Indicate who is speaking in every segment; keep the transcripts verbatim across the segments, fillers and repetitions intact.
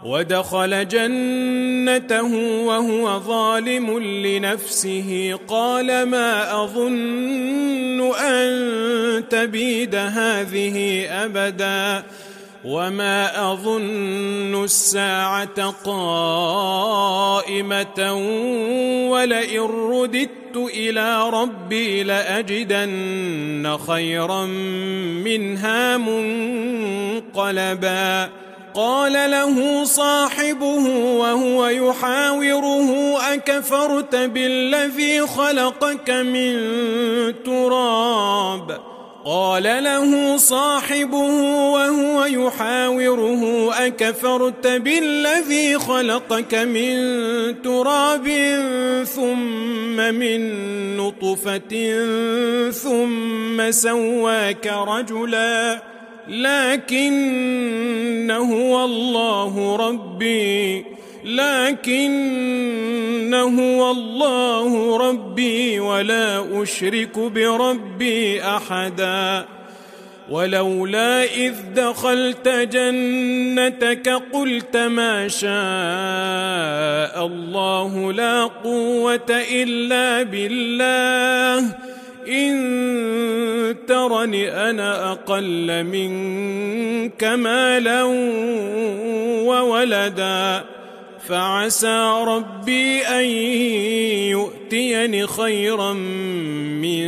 Speaker 1: ودخل جنته وهو ظالم لنفسه قال ما أظن أن تبيد هذه أبدا وما أظن الساعة قائمة ولئن رددت إلى ربي لأجدن خيرا منها منقلبا قال له صاحبه وهو يحاوره أكفرت بالذي خلقك من تراب قال له صاحبه وهو يحاوره أكفرت بالذي خلقك من تراب ثم من نطفة ثم سواك رجلا لكن هو الله ربي لكن هو الله ربي ولا أشرك بربي أحدا ولولا إذ دخلت جنتك قلت ما شاء الله لا قوة إلا بالله إن ترني أنا أقل منك مالا وولدا فعسى ربي أن يؤتيني خيرا من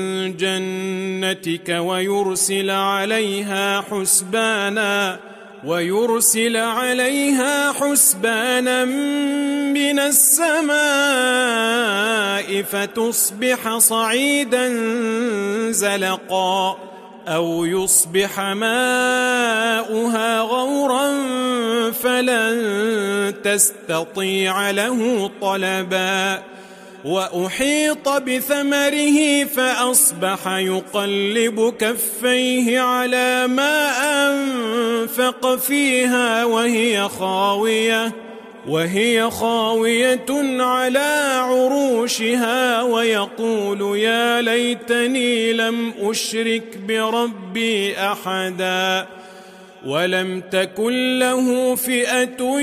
Speaker 1: جنتك ويرسل عليها حسبانا ويرسل عليها حسبانا من السماء فتصبح صعيدا زلقا أو يصبح ماؤها غورا فلن تستطيع له طلبا وأحيط بثمره فأصبح يقلب كفيه على ما أنفق فيها وهي خاوية وهي خاوية على عروشها ويقول يا ليتني لم أشرك بربي أحدا ولم تكن له فئة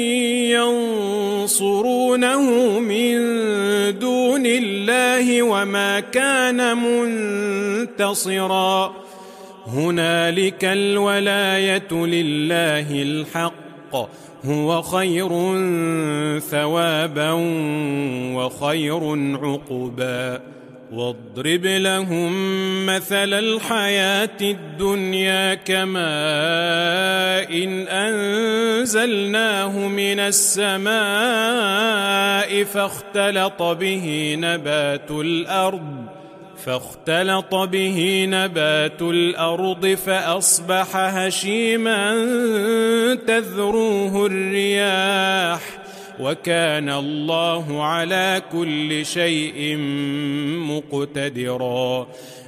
Speaker 1: ينصرونه من دون الله وما كان منتصرا هنالك الولاية لله الحق هو خير ثوابا وخير عقبا واضرب لهم مثل الحياة الدنيا كماء إن أنزلناه من السماء فاختلط به نبات الأرض فاختلط به نبات الأرض فأصبح هشيما تذروه الرياح وكان الله على كل شيء مقتدرا